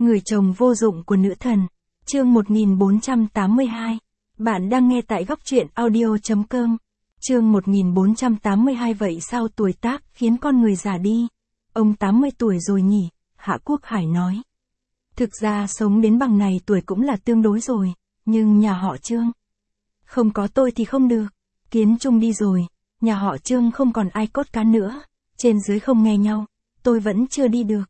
Người chồng vô dụng của nữ thần. Chương 1482. Bạn đang nghe tại góc truyện audio.com. Chương 1482. Vậy sao tuổi tác khiến con người già đi? Ông 80 tuổi rồi nhỉ? Hạ Quốc Hải nói. Thực ra sống đến bằng này tuổi cũng là tương đối rồi, nhưng nhà họ Trương. Không có tôi thì không được. Kiến Trung đi rồi, nhà họ Trương không còn ai cốt cán nữa, trên dưới không nghe nhau, tôi vẫn chưa đi được.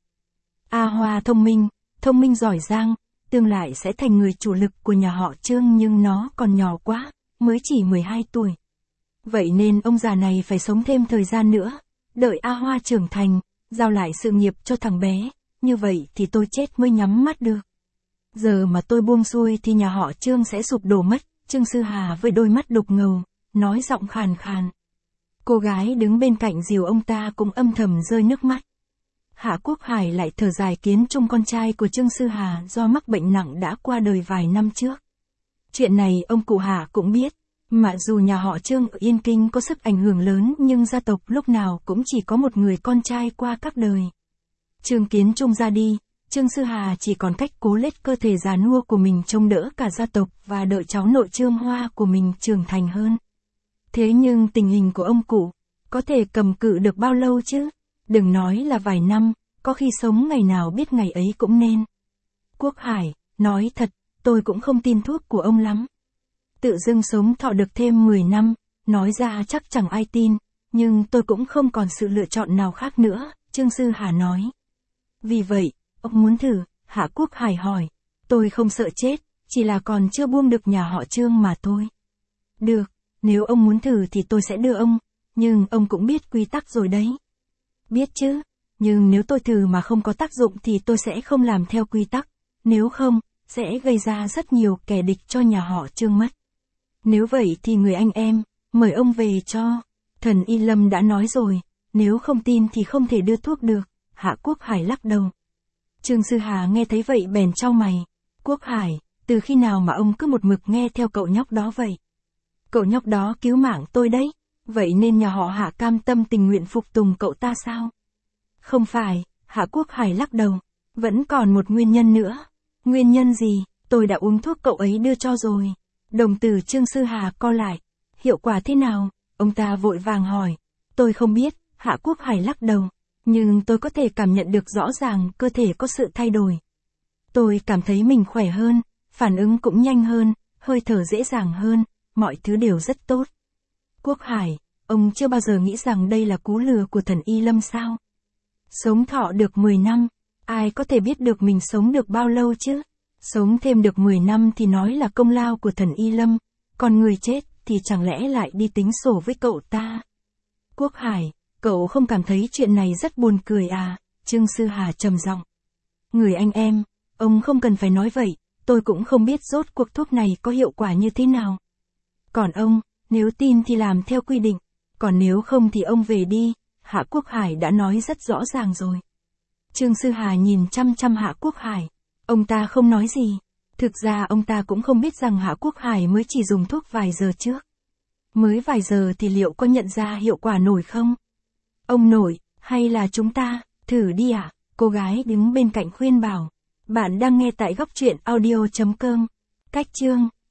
A Hoa thông minh giỏi giang, tương lai sẽ thành người chủ lực của nhà họ Trương nhưng nó còn nhỏ quá, mới chỉ 12 tuổi. Vậy nên ông già này phải sống thêm thời gian nữa, đợi A Hoa trưởng thành, giao lại sự nghiệp cho thằng bé, như vậy thì tôi chết mới nhắm mắt được. Giờ mà tôi buông xuôi thì nhà họ Trương sẽ sụp đổ mất. Trương Sư Hà với đôi mắt đục ngầu, nói giọng khàn khàn. Cô gái đứng bên cạnh dìu ông ta cũng âm thầm rơi nước mắt. Hạ Quốc Hải lại thở dài. Kiến Trung con trai của Trương Sư Hà do mắc bệnh nặng đã qua đời vài năm trước. Chuyện này ông cụ Hạ cũng biết, mà dù nhà họ Trương ở Yên Kinh có sức ảnh hưởng lớn nhưng gia tộc lúc nào cũng chỉ có một người con trai qua các đời. Trương Kiến Trung ra đi, Trương Sư Hà chỉ còn cách cố lết cơ thể già nua của mình trông đỡ cả gia tộc và đợi cháu nội Trương Hoa của mình trưởng thành hơn. Thế nhưng tình hình của ông cụ, có thể cầm cự được bao lâu chứ? Đừng nói là vài năm, có khi sống ngày nào biết ngày ấy cũng nên. Quốc Hải, nói thật, tôi cũng không tin thuốc của ông lắm. Tự dưng sống thọ được thêm 10 năm, nói ra chắc chẳng ai tin, nhưng tôi cũng không còn sự lựa chọn nào khác nữa, Trương Sư Hà nói. Vì vậy, ông muốn thử? Hạ Quốc Hải hỏi. Tôi không sợ chết, chỉ là còn chưa buông được nhà họ Trương mà thôi. Được, nếu ông muốn thử thì tôi sẽ đưa ông, nhưng ông cũng biết quy tắc rồi đấy. Biết chứ, nhưng nếu tôi thử mà không có tác dụng thì tôi sẽ không làm theo quy tắc, nếu không, sẽ gây ra rất nhiều kẻ địch cho nhà họ Trương mất. Nếu vậy thì người anh em, mời ông về cho. Thần Y Lâm đã nói rồi, nếu không tin thì không thể đưa thuốc được. Hạ Quốc Hải lắc đầu. Trương Sư Hà nghe thấy vậy bèn chau mày. Quốc Hải, từ khi nào mà ông cứ một mực nghe theo cậu nhóc đó vậy? Cậu nhóc đó cứu mạng tôi đấy, vậy nên nhà họ Hạ cam tâm tình nguyện phục tùng cậu ta sao? Không phải, Hạ Quốc Hải lắc đầu. Vẫn còn một nguyên nhân nữa. Nguyên nhân gì? Tôi đã uống thuốc cậu ấy đưa cho rồi. Đồng tử Trương Sư Hà co lại. Hiệu quả thế nào? Ông ta vội vàng hỏi. Tôi không biết, Hạ Quốc Hải lắc đầu. Nhưng tôi có thể cảm nhận được rõ ràng cơ thể có sự thay đổi. Tôi cảm thấy mình khỏe hơn, phản ứng cũng nhanh hơn, hơi thở dễ dàng hơn, mọi thứ đều rất tốt. Quốc Hải, ông chưa bao giờ nghĩ rằng đây là cú lừa của thần Y Lâm sao? Sống thọ được 10 năm, ai có thể biết được mình sống được bao lâu chứ? Sống thêm được 10 năm thì nói là công lao của thần Y Lâm, còn người chết thì chẳng lẽ lại đi tính sổ với cậu ta? Quốc Hải, cậu không cảm thấy chuyện này rất buồn cười à? Trương Sư Hà trầm giọng. Người anh em, ông không cần phải nói vậy, tôi cũng không biết rốt cuộc thuốc này có hiệu quả như thế nào. Còn ông, nếu tin thì làm theo quy định, còn nếu không thì ông về đi, Hạ Quốc Hải đã nói rất rõ ràng rồi. Trương Sư Hà nhìn chăm chăm Hạ Quốc Hải, ông ta không nói gì. Thực ra ông ta cũng không biết rằng Hạ Quốc Hải mới chỉ dùng thuốc vài giờ trước. Mới vài giờ thì liệu có nhận ra hiệu quả nổi không? Ông nội, hay là chúng ta, thử đi ạ? Cô gái đứng bên cạnh khuyên bảo. Bạn đang nghe tại góc truyện audio.com. Cách chương